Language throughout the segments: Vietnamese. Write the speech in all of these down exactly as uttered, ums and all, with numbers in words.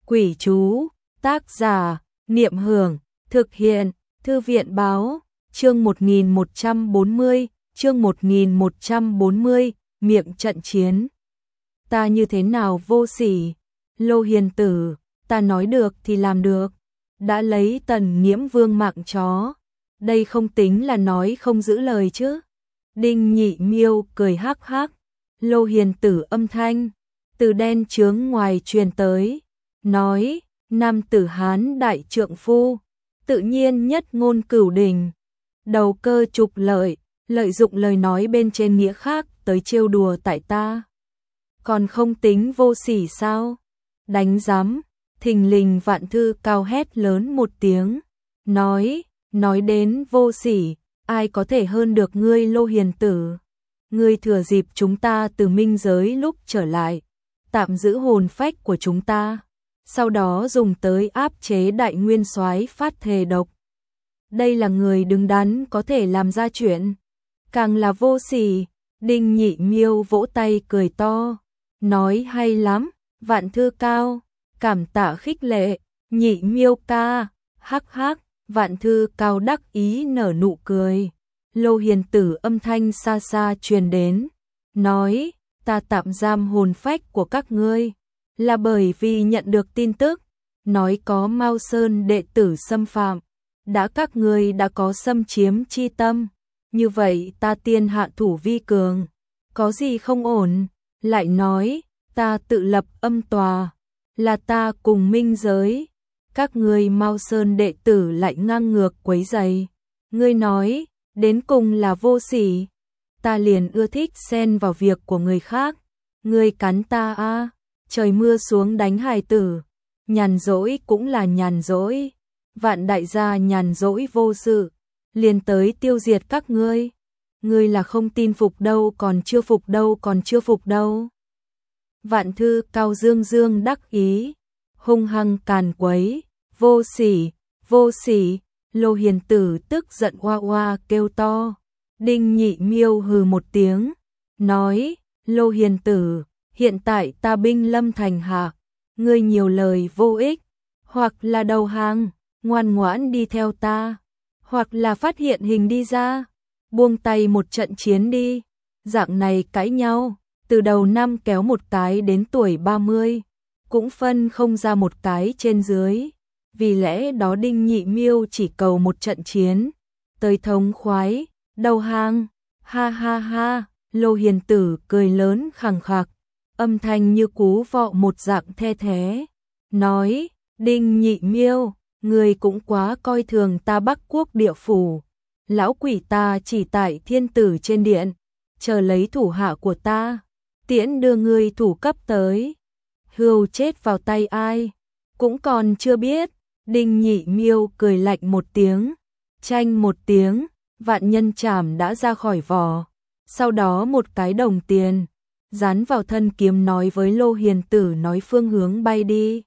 Quỷ chú, tác giả, Niệm Hưởng, thực hiện, Thư viện báo, chương một nghìn một trăm bốn mươi, chương một nghìn một trăm bốn mươi, miệng trận chiến. Ta như thế nào vô sỉ, Lô Hiền Tử, ta nói được thì làm được, đã lấy Tần Nghiễm Vương mạng chó, đây không tính là nói không giữ lời chứ. Đinh Nhị Miêu cười hắc hắc, Lô Hiền Tử âm thanh từ đen chướng ngoài truyền tới, nói, nam tử Hán đại trượng phu, tự nhiên nhất ngôn cửu đình, đầu cơ trục lợi, lợi dụng lời nói bên trên nghĩa khác tới trêu đùa tại ta. Còn không tính vô sỉ sao? Đánh giám, thình lình Vạn Thư Cao hét lớn một tiếng, nói, nói đến vô sỉ, ai có thể hơn được ngươi Lô Hiền Tử. Ngươi thừa dịp chúng ta từ minh giới lúc trở lại, tạm giữ hồn phách của chúng ta, sau đó dùng tới áp chế Đại Nguyên Soái phát thề độc. Đây là người đứng đắn có thể làm ra chuyện, càng là vô sỉ. Đinh Nhị Miêu vỗ tay cười to, nói hay lắm, Vạn Thư Cao, cảm tạ khích lệ, Nhị Miêu ca, hắc hắc. Vạn Thư Cao đắc ý nở nụ cười. Lô Hiền Tử âm thanh xa xa truyền đến, nói, ta tạm giam hồn phách của các ngươi, là bởi vì nhận được tin tức, nói có Mao Sơn đệ tử xâm phạm, đã các ngươi đã có xâm chiếm chi tâm, như vậy ta tiên hạ thủ vi cường, có gì không ổn, lại nói, ta tự lập âm tòa, là ta cùng minh giới, các ngươi Mao Sơn đệ tử lại ngang ngược quấy rầy, ngươi nói, đến cùng là vô sỉ, ta liền ưa thích xen vào việc của người khác, ngươi cắn ta a, à, trời mưa xuống đánh hài tử, nhàn rỗi cũng là nhàn rỗi, Vạn đại gia nhàn rỗi vô sự, liền tới tiêu diệt các ngươi, ngươi là không tin phục đâu còn chưa phục đâu còn chưa phục đâu. Vạn Thư Cao dương dương đắc ý, hung hăng càn quấy, vô sỉ, vô sỉ. Lô Hiền Tử tức giận oa oa kêu to. Đinh Nhị Miêu hừ một tiếng, nói, Lô Hiền Tử, hiện tại ta binh lâm thành hạ, ngươi nhiều lời vô ích, hoặc là đầu hàng, ngoan ngoãn đi theo ta, hoặc là phát hiện hình đi ra, buông tay một trận chiến đi. Dạng này cãi nhau, từ đầu năm kéo một cái đến tuổi ba mươi, cũng phân không ra một cái trên dưới. Vì lẽ đó Đinh Nhị Miêu chỉ cầu một trận chiến, tới thống khoái, đầu hàng, ha ha ha. Lô Hiền Tử cười lớn khằng khặc, âm thanh như cú vọ một dạng the thế, nói, Đinh Nhị Miêu, người cũng quá coi thường ta Bắc Quốc địa phủ, lão quỷ ta chỉ tại thiên tử trên điện, chờ lấy thủ hạ của ta, tiễn đưa ngươi thủ cấp tới, hươu chết vào tay ai, cũng còn chưa biết. Đinh Nhị Miêu cười lạnh một tiếng, chanh một tiếng, vạn nhân trảm đã ra khỏi vỏ, sau đó một cái đồng tiền dán vào thân kiếm, nói với Lô Hiền Tử nói phương hướng bay đi.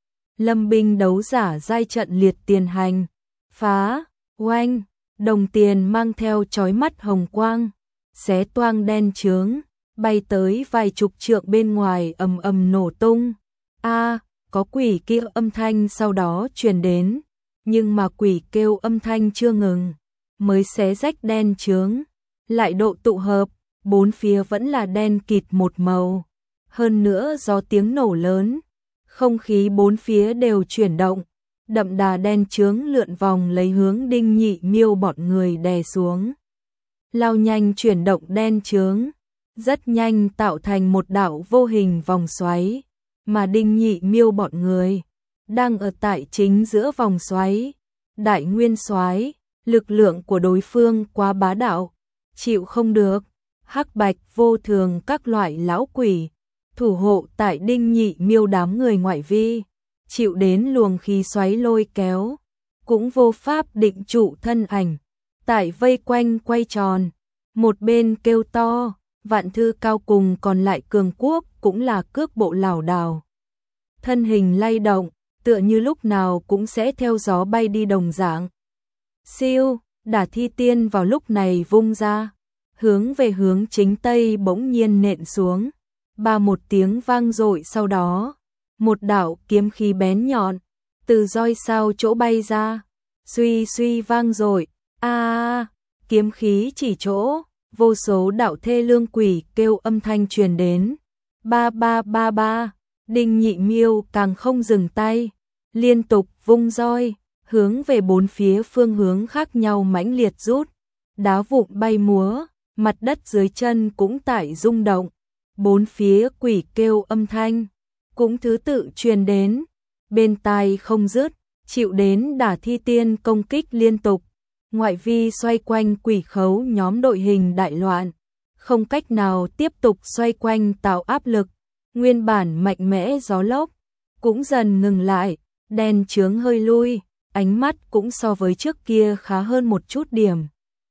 Lâm binh đấu giả giai trận liệt tiền hành, phá, oanh, đồng tiền mang theo chói mắt hồng quang, xé toang đen chướng, bay tới vài chục trượng bên ngoài ầm ầm nổ tung. A, có quỷ kia âm thanh sau đó truyền đến, nhưng mà quỷ kêu âm thanh chưa ngừng, mới xé rách đen chướng, lại độ tụ hợp, bốn phía vẫn là đen kịt một màu, hơn nữa do tiếng nổ lớn, không khí bốn phía đều chuyển động, đậm đà đen chướng lượn vòng lấy hướng Đinh Nhị Miêu bọn người đè xuống. Lao nhanh chuyển động đen chướng, rất nhanh tạo thành một đạo vô hình vòng xoáy, mà Đinh Nhị Miêu bọn người đang ở tại chính giữa vòng xoáy. Đại Nguyên Soái, lực lượng của đối phương quá bá đạo, chịu không được. Hắc Bạch Vô Thường các loại lão quỷ thủ hộ tại Đinh Nhị Miêu đám người ngoại vi, chịu đến luồng khí xoáy lôi kéo, cũng vô pháp định trụ thân ảnh, tại vây quanh quay tròn, một bên kêu to. Vạn Thư Cao cùng còn lại cường quốc cũng là cước bộ lảo đảo, thân hình lay động, tựa như lúc nào cũng sẽ theo gió bay đi đồng dạng. Siêu, Đả Thi Tiên vào lúc này vung ra, hướng về hướng chính tây bỗng nhiên nện xuống, ba một tiếng vang dội, sau đó một đạo kiếm khí bén nhọn từ roi sao chỗ bay ra, suy suy vang dội. A, a, kiếm khí chỉ chỗ, vô số đạo thê lương quỷ kêu âm thanh truyền đến. Ba ba ba ba, Đinh Nhị Miêu càng không dừng tay, liên tục vung roi, hướng về bốn phía phương hướng khác nhau mãnh liệt rút. Đá vụn bay múa, mặt đất dưới chân cũng tại rung động. Bốn phía quỷ kêu âm thanh cũng thứ tự truyền đến, bên tai không dứt, chịu đến Đả Thi Tiên công kích liên tục. Ngoại vi xoay quanh quỷ khấu nhóm đội hình đại loạn, không cách nào tiếp tục xoay quanh tạo áp lực. Nguyên bản mạnh mẽ gió lốc cũng dần ngừng lại, đèn chướng hơi lui, ánh mắt cũng so với trước kia khá hơn một chút điểm.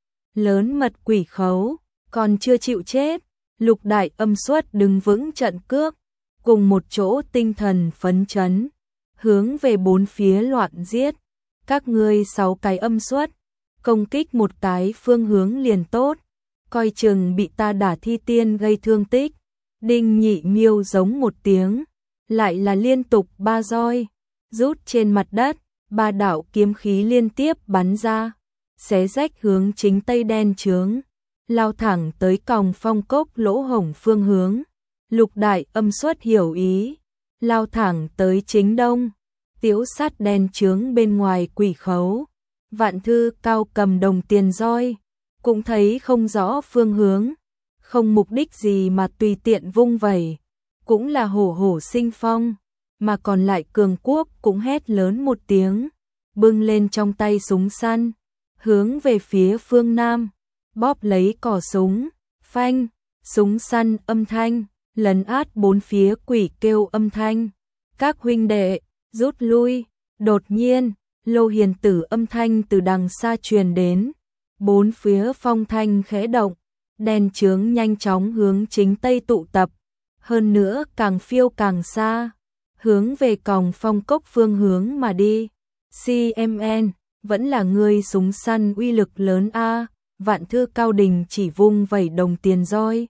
Lớn mật quỷ khấu còn chưa chịu chết, Lục Đại Âm Xuất đứng vững trận cước, cùng một chỗ tinh thần phấn chấn, hướng về bốn phía loạn giết. Các ngươi sáu cái âm xuất, công kích một cái phương hướng liền tốt, coi chừng bị ta Đả Thi Tiên gây thương tích. Đinh Nhị Miêu giống một tiếng, lại là liên tục ba roi, rút trên mặt đất, ba đạo kiếm khí liên tiếp bắn ra, xé rách hướng chính tây đen chướng, lao thẳng tới còng phong cốc lỗ hổng phương hướng. Lục Đại Âm Xuất hiểu ý, lao thẳng tới chính đông, tiễu sát đen chướng bên ngoài quỷ khấu. Vạn Thư Cao cầm đồng tiền roi, cũng thấy không rõ phương hướng, không mục đích gì mà tùy tiện vung vẩy, cũng là hổ hổ sinh phong, mà còn lại Cường Quốc cũng hét lớn một tiếng, bưng lên trong tay súng săn, hướng về phía phương Nam, bóp lấy cò súng, phanh, súng săn âm thanh, lấn át bốn phía quỷ kêu âm thanh. Các huynh đệ, rút lui. Đột nhiên, Lô Hiền Tử âm thanh từ đằng xa truyền đến, bốn phía phong thanh khẽ động, đèn chướng nhanh chóng hướng chính tây tụ tập, hơn nữa càng phiêu càng xa, hướng về còng phong cốc phương hướng mà đi. xê em en, vẫn là ngươi súng săn uy lực lớn a. Vạn Thư Cao đình chỉ vung vẩy đồng tiền roi.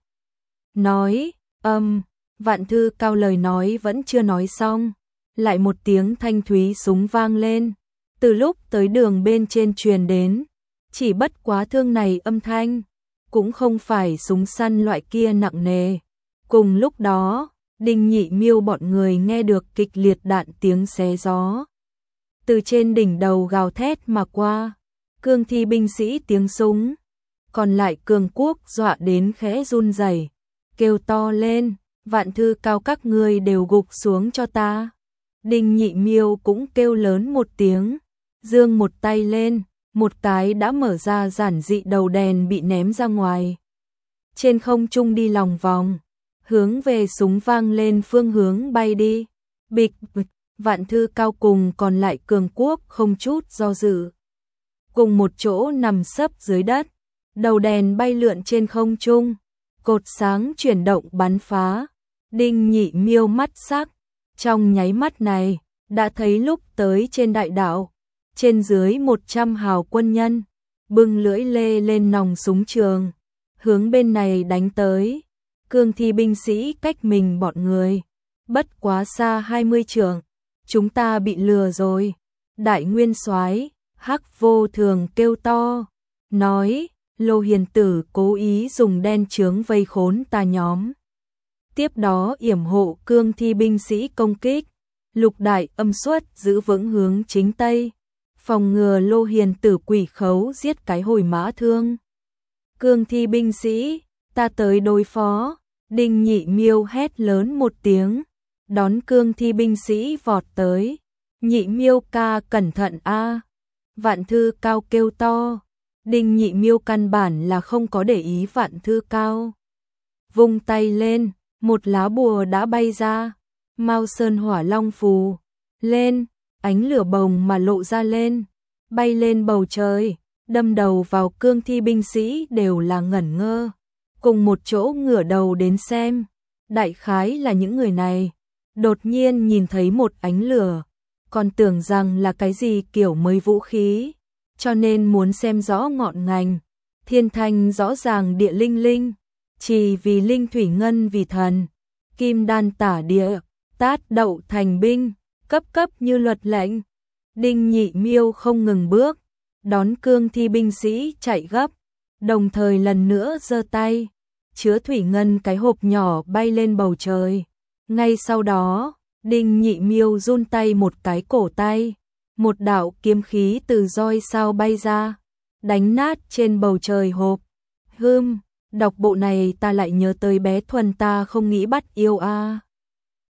Nói, âm, um, Vạn Thư Cao lời nói vẫn chưa nói xong, lại một tiếng thanh thúy súng vang lên, từ lúc tới đường bên trên truyền đến, chỉ bất quá thương này âm thanh, cũng không phải súng săn loại kia nặng nề. Cùng lúc đó, Đinh Nhị Miêu bọn người nghe được kịch liệt đạn tiếng xé gió, từ trên đỉnh đầu gào thét mà qua, cương thi binh sĩ tiếng súng, còn lại Cường Quốc dọa đến khẽ run rẩy, kêu to lên, Vạn Thư Cao các ngươi đều gục xuống cho ta. Đinh Nhị Miêu cũng kêu lớn một tiếng, giương một tay lên, một cái đã mở ra giản dị đầu đèn bị ném ra ngoài. Trên không trung đi lòng vòng, hướng về súng vang lên phương hướng bay đi. Bịch bịch, Vạn Thư Cao cùng còn lại Cường Quốc không chút do dự, cùng một chỗ nằm sấp dưới đất, đầu đèn bay lượn trên không trung, cột sáng chuyển động bắn phá. Đinh Nhị Miêu mắt sắc, trong nháy mắt này, đã thấy lúc tới trên đại đạo, trên dưới một trăm hào quân nhân, bưng lưỡi lê lên nòng súng trường, hướng bên này đánh tới. Cương thi binh sĩ cách mình bọn người, bất quá xa hai mươi trượng, chúng ta bị lừa rồi. Đại Nguyên Soái Hắc Vô Thường kêu to, nói, Lô Hiền Tử cố ý dùng đen chướng vây khốn ta nhóm, tiếp đó yểm hộ cương thi binh sĩ công kích. Lục Đại Âm Xuất giữ vững hướng chính tây, phòng ngừa Lô Hiền Tử quỷ khấu giết cái hồi mã thương. Cương thi binh sĩ, ta tới đối phó. Đinh Nhị Miêu hét lớn một tiếng, đón cương thi binh sĩ vọt tới. Nhị Miêu ca cẩn thận a. Vạn Thư Cao kêu to. Đinh Nhị Miêu căn bản là không có để ý Vạn Thư Cao, vung tay lên, một lá bùa đã bay ra, Mao Sơn Hỏa Long phù lên, ánh lửa bồng mà lộ ra lên, bay lên bầu trời, đâm đầu vào cương thi binh sĩ đều là ngẩn ngơ, cùng một chỗ ngửa đầu đến xem. Đại khái là những người này đột nhiên nhìn thấy một ánh lửa, còn tưởng rằng là cái gì kiểu mới vũ khí, cho nên muốn xem rõ ngọn ngành. Thiên thanh rõ ràng địa linh linh, chỉ vì linh thủy ngân vì thần, kim đan tả địa, tát đậu thành binh, cấp cấp như luật lệnh. Đinh Nhị Miêu không ngừng bước, đón cương thi binh sĩ chạy gấp, đồng thời lần nữa giơ tay, chứa thủy ngân cái hộp nhỏ bay lên bầu trời. Ngay sau đó, Đinh Nhị Miêu run tay một cái cổ tay, một đạo kiếm khí từ roi sao bay ra, đánh nát trên bầu trời hộp. Hưm, đọc bộ này ta lại nhớ tới bé Thuần ta không nghĩ bắt yêu a. À.